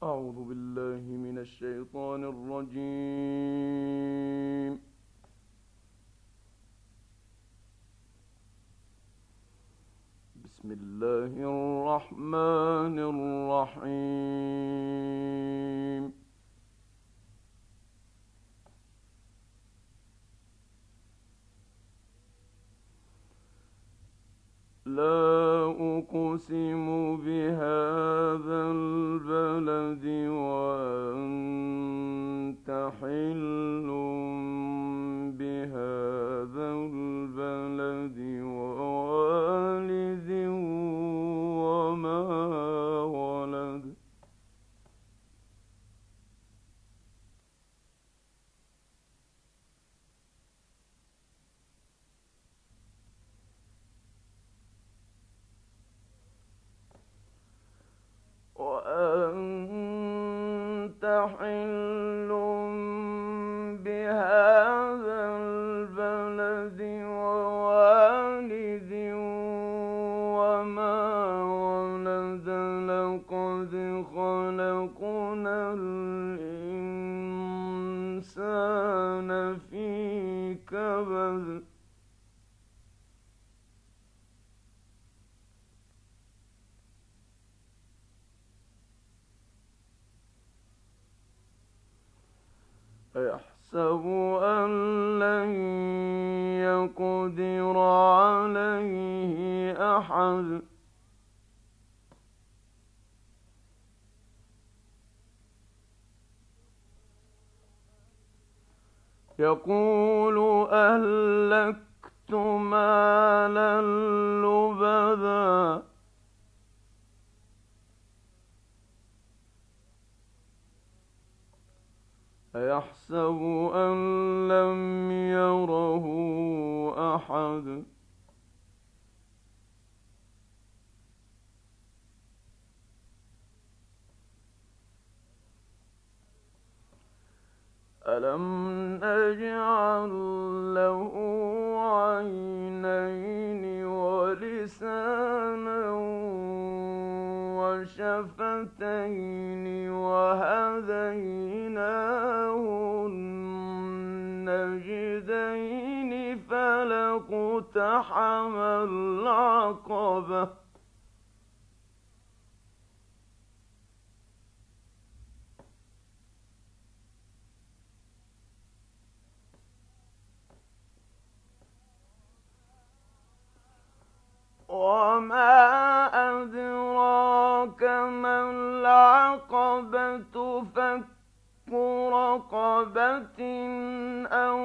أعوذ بالله من الشيطان الرجيم. بسم الله الرحمن الرحيم. لا أقسم بهذا البلد وأنت حل بهذا البلد ووالد وما ولد. وأنت حل بهذا البلد ووالد وما ولد. لقد خلقنا الإنسان في كبد. أيحسب أن لن يقدر عليه أحد. يقول أهلكت مالا لبدا. أيحسب أن لم يره أحد. ألم نجعل له عينين ولسانا وشفتين وهديناه النجدين فلاقتحم العقبة وما أدراك ما العقبة فك رقبة أو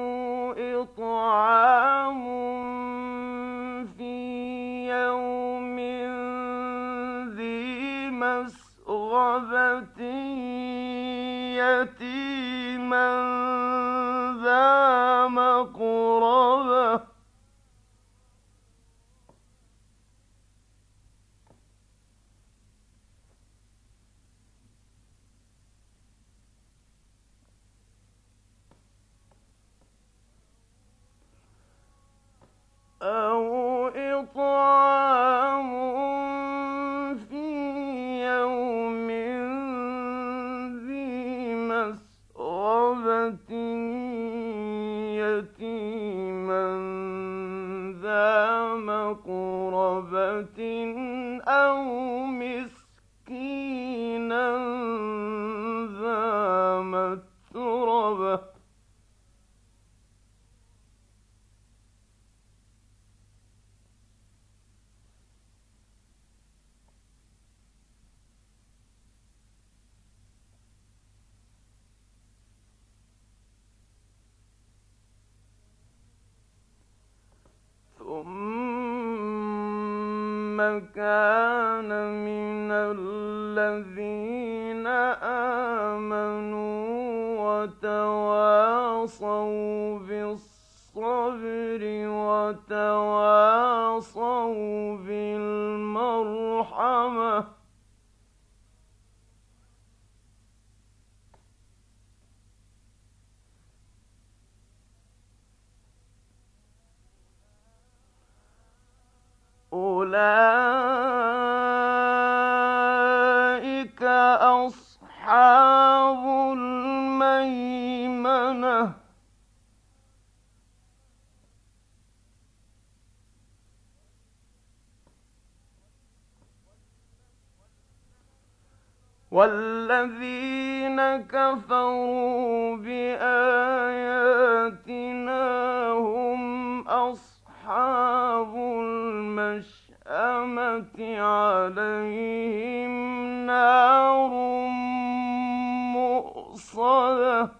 إطعام في يوم ذي مسغبة يتيما ذا مقربة أو إطعام في يوم ذي مسغبة يتيما ذا مقربة أو مسكينا ذا متربة ثم كان من الذين آمنوا وتواصوا بالصبر وتواصوا بالمرحمة أولئك أصحاب أصحاب الميمنة والذين كفروا بآياتنا هم أصحاب المشأمة عليهم نار مؤصدة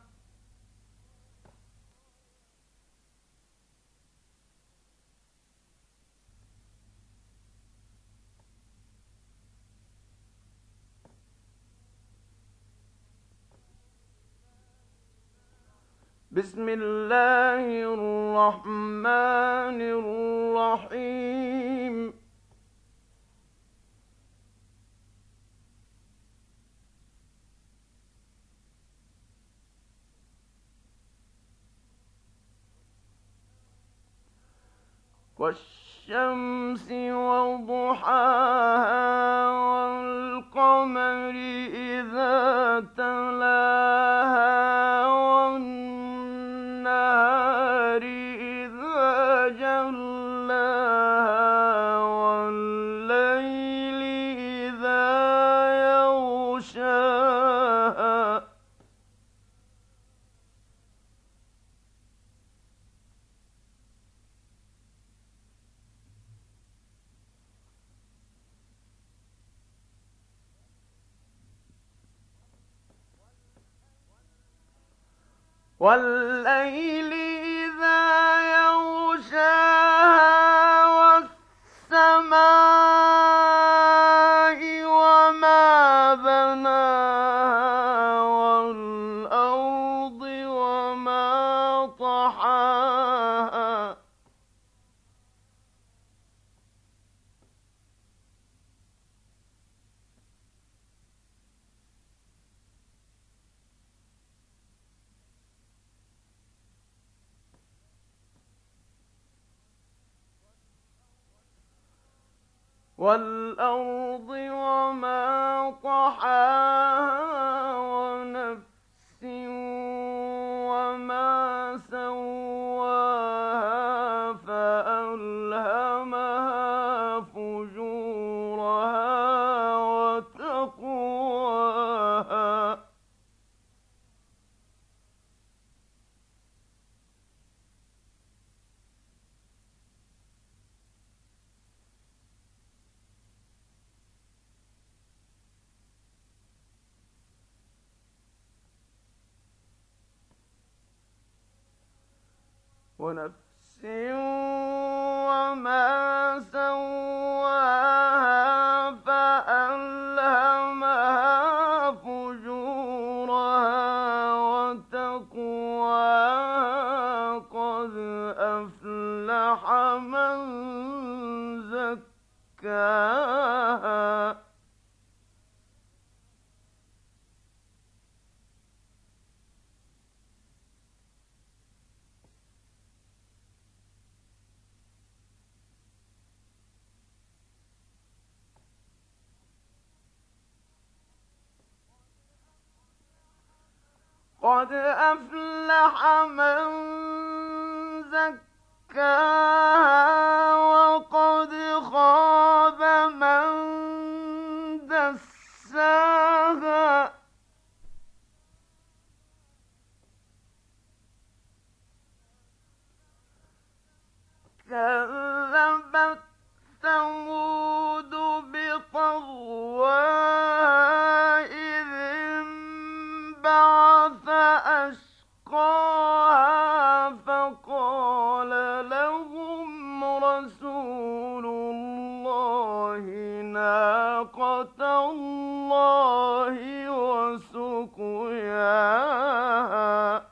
بسم الله الرحمن الرحيم والشمس وضحاها والقمر إذا تلاها والنهار إذا جلاها والليل إذا يغشاها والليل إذا يغشاها والسماء وما بناها والأرض وما طحاها والأرض وما طحاها ونفس وما سواها فألهمها فجورها وتقواها ونفس وما سواها فألهمها فجورها وتقواها قد أفلح من زكاها قد أفلح من زكاها وقد خاب من دساها كذبت ثمود بطغواها إذ انبعث أشقاها فقال لهم رسول الله ناقة الله وسقياها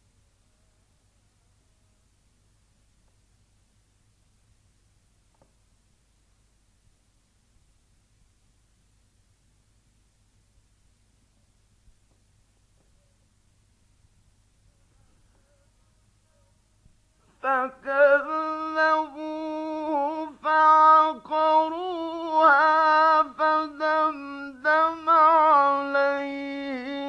فكذبوه فعقروها فدمدم عليهم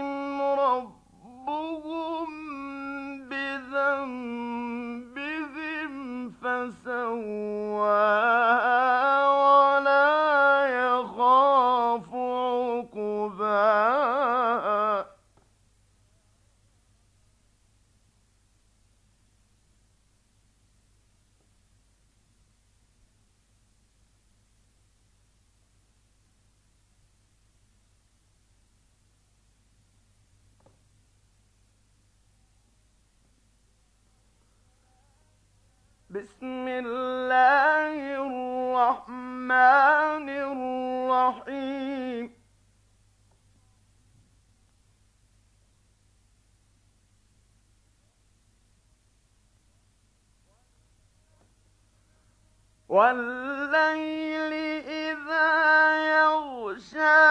بسم الله الرحمن الرحيم. والليل إذا يغشى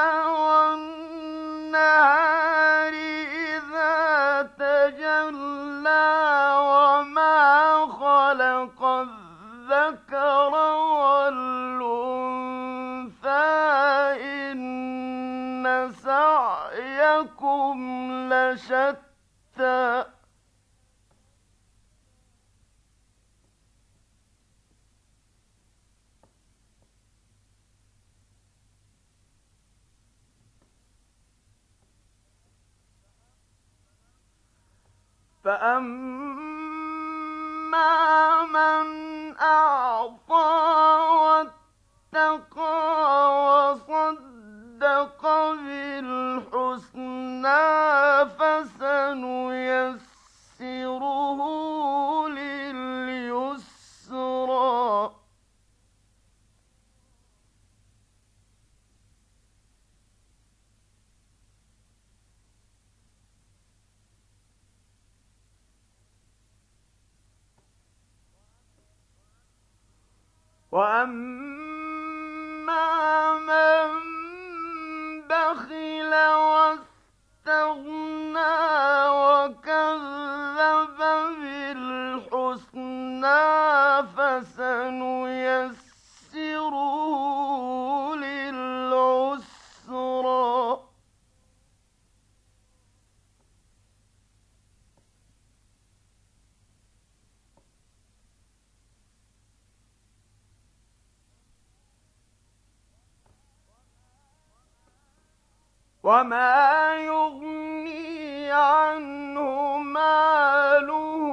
والنهار إذا تجلى وما خلق الذكر والأنثى إن سعيكم لشتى فأما من أعطى واتقى وصدق بالحسنى فسنيسره لليسرى وأما من بخل واستغنى وكذب بالحسنى فسنيسره للعسرى وما يغني عنه ماله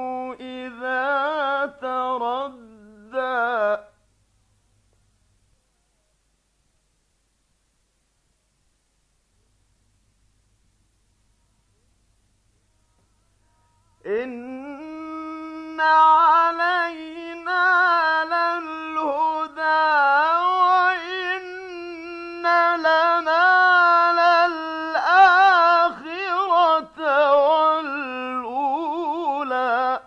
إذا تردى إن علينا للهدى وإن لنا والأولى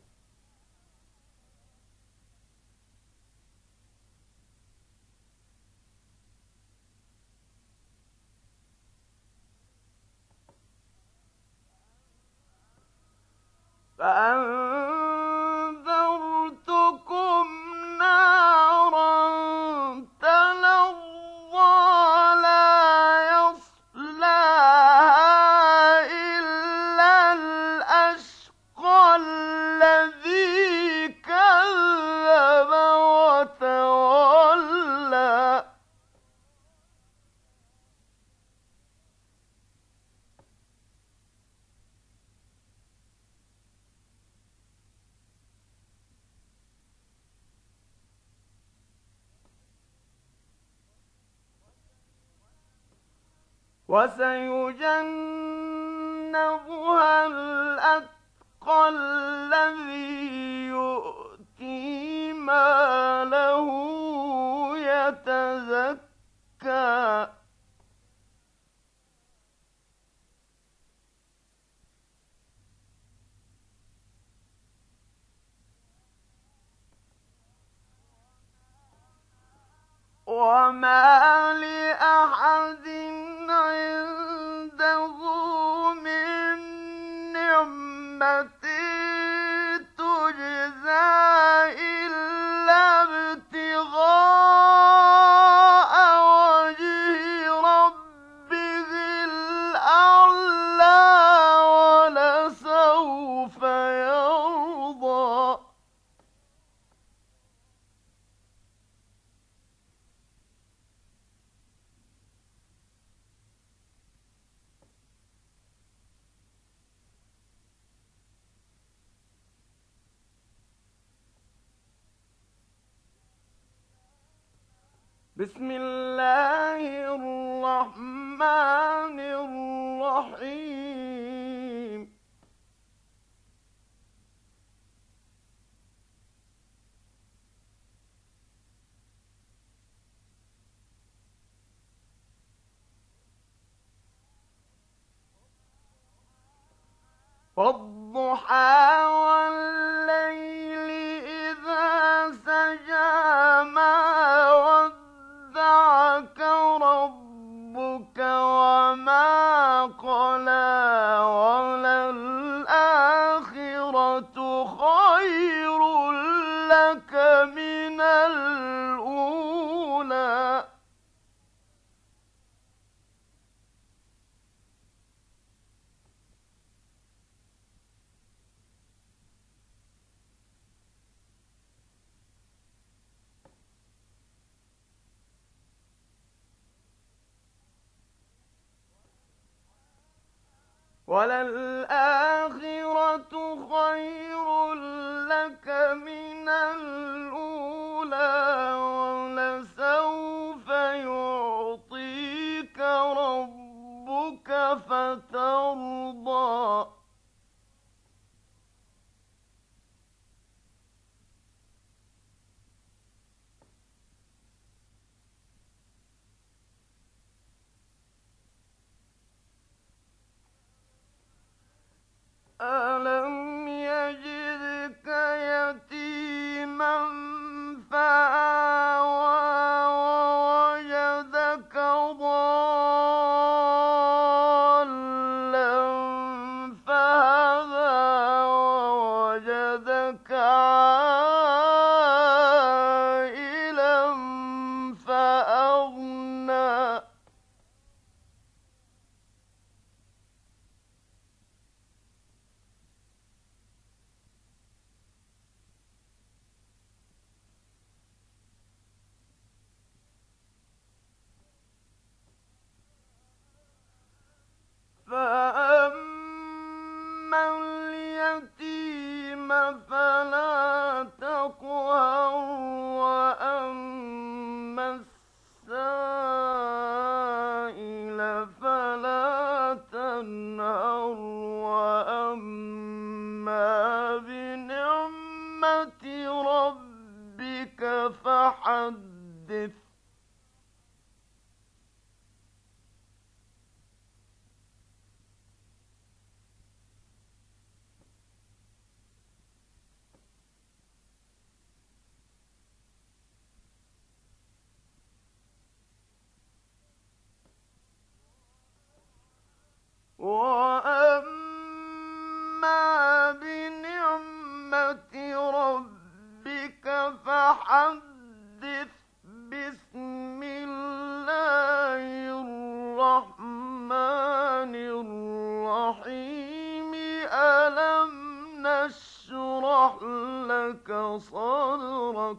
فأنذرتكم نارا تلظى لا يصلاها إلا الأشقى الذي كذب وتولى وسيجنبها الأتقى الذي يؤتي ماله يتزكى وما لأحد عنده من نعمة تجزى إلا ابتغاء وجه ربه الأعلى ولسوف يرضى بسم الله الرحمن الرحيم وَالضُّحَىٰ وَاللَّيْلِ إِذَا سَجَىٰ مَا وَدَّعَكَ رَبُّكَ وَمَا قَلَىٰ وَلَلْآخِرَةُ خَيْرٌ لَّكَ مِنَ الْأُولَىٰ وَلَلْآخِرَةُ خَيْرٌ لَّكَ مِنَ الْأُولَىٰ وَلَسَوْفَ يُعْطِيكَ رَبُّكَ فَتَرْضَىٰ أَلَمْ يَجِدْكَ يَتِيمًا فَآوَىٰ وَوَجَدَكَ ضَالًّا فَهَدَىٰ وَوَجَدَكَ عَائِلًا فَأَغْنَىٰ فَأَمَّا الْيَتِيمَ فَلَا تَقْهَرْ وَأَمَّا السَّائِلَ فَلَا تَنْهَرْ وَأَمَّا بِنِعْمَةِ رَبِّكَ فَحَدِّثْ وَأَمَّا بِنِعْمَةِ رَبِّكَ فَحَدِّثْ بِسْمِ اللَّهِ الرَّحْمَٰنِ الرَّحِيمِ أَلَمْ نَشْرَحْ لَكَ صَدْرَكَ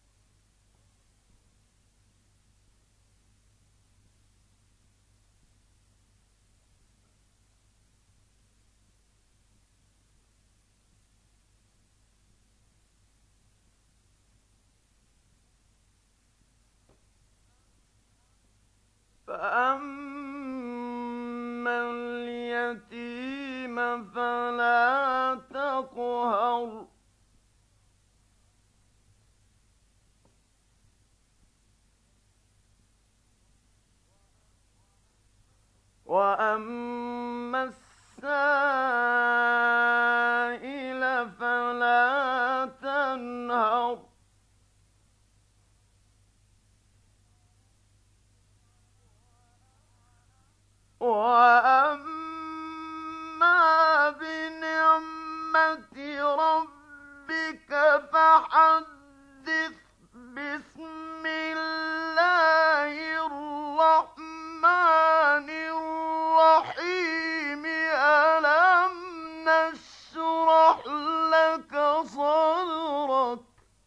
فَأَمَّا الْيَتِيمَ فَلَا تَقْهَرْ وَأَمَّا السَّائِلَ فَلَا تَنْهَرْ وَأَمَّا بِنِعْمَةِ رَبِّكَ فَحَدِّثْ بِسْمِ اللَّهِ الرَّحْمَٰنِ الرَّحِيمِ أَلَمْ نَشْرَحْ لَكَ صَدْرَكَ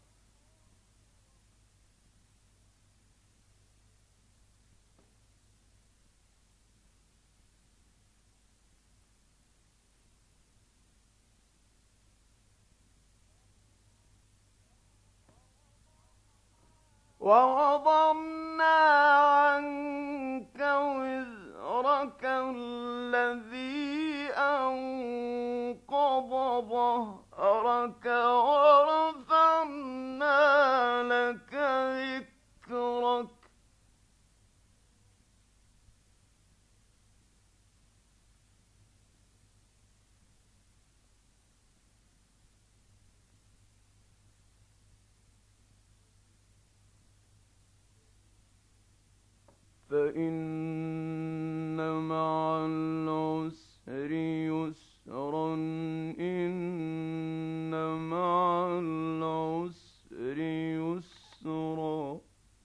وَوَضَعْنَا عَنكَ وِزْرَكَ الَّذِي أَنقَضَ ظَهْرَكَ وَرَفَعْنَا لَكَ ذِكْرَكَ فإن مع العسر يسرا إن مع العسر يسرا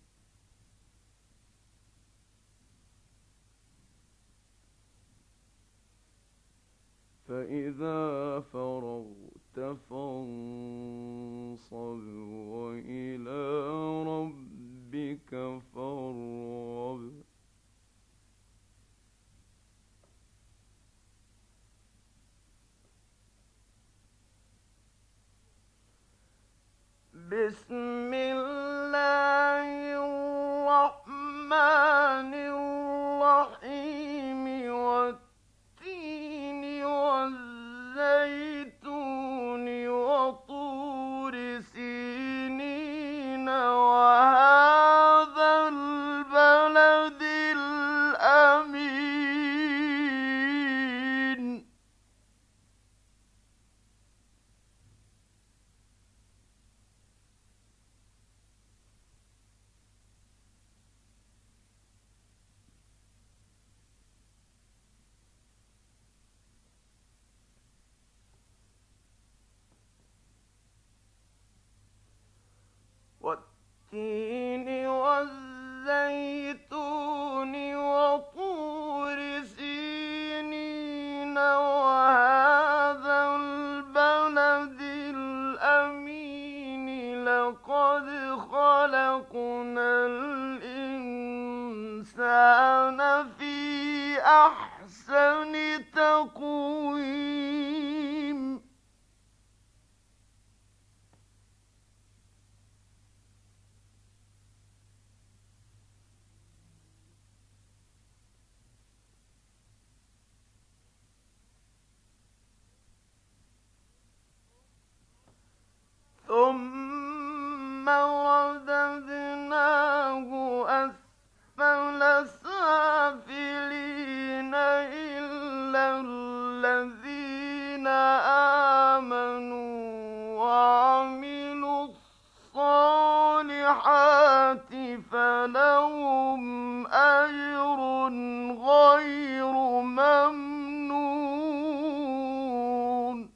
فإذا فرغت فانصب وإلى ربك فارغب بسم الله الرحمن الرحيم والتين والزيتون وطور سينين وهذا البلد الأمين والتين والزيتون وطور سينين وهذا البلد الأمين لقد خلقنا الإنسان في أحسن تقويم ثم رددناه أسفل سافلين إلا الذين آمنوا وعملوا الصالحات فلهم أجر غير ممنون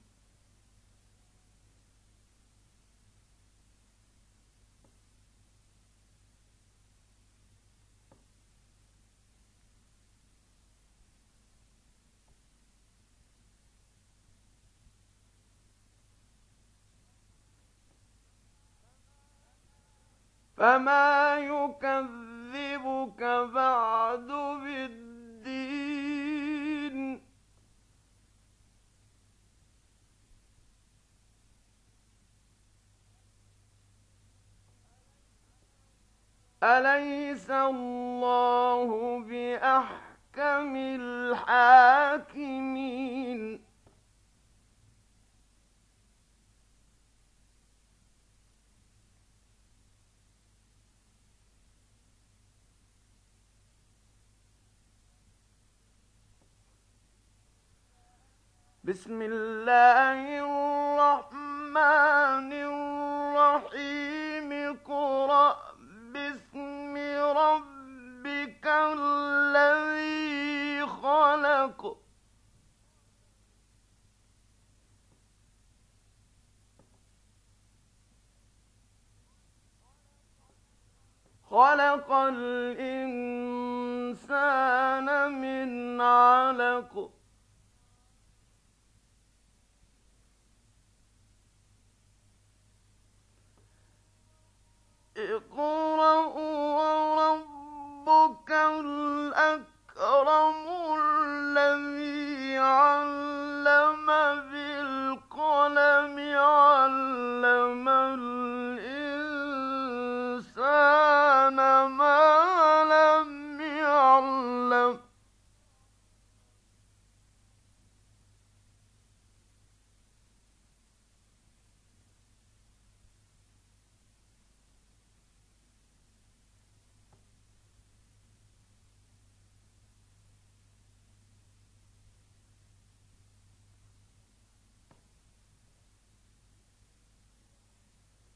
فما يكذبك بعد بالدين أليس الله بأحكم الحاكمين بسم الله الرحمن الرحيم اقرأ باسم ربك الذي خلق خلق الإنسان من علق اقرأ وربك الأكرم الذي علم بالقلم علم الإنسان ما لم يعلم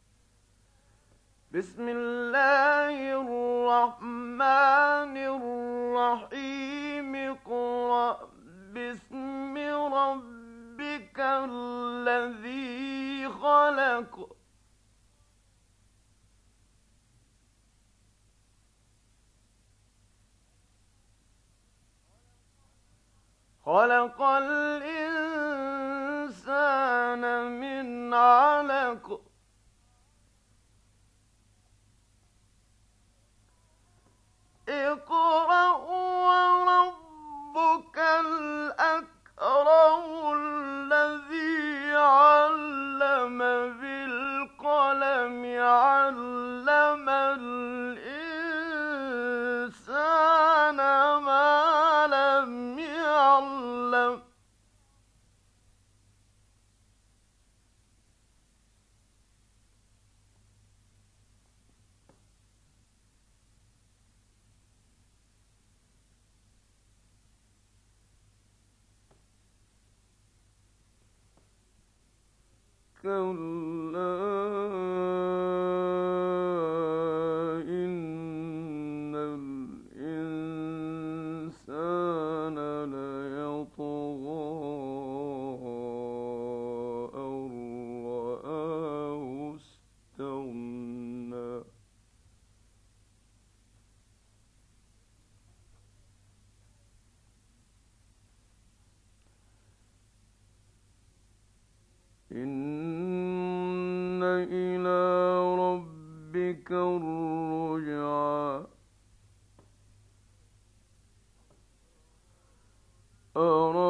بسم الله الرحمن الرحيم باسم ربك الذي خلق خلق الإنسان من علق اقرأ وربك الأكرم الذي علم بالقلم علم الإنسان ما لم يعلم كلا إن الإنسان ليطغى أن رآه استغنى إن إلى ربك الرجعى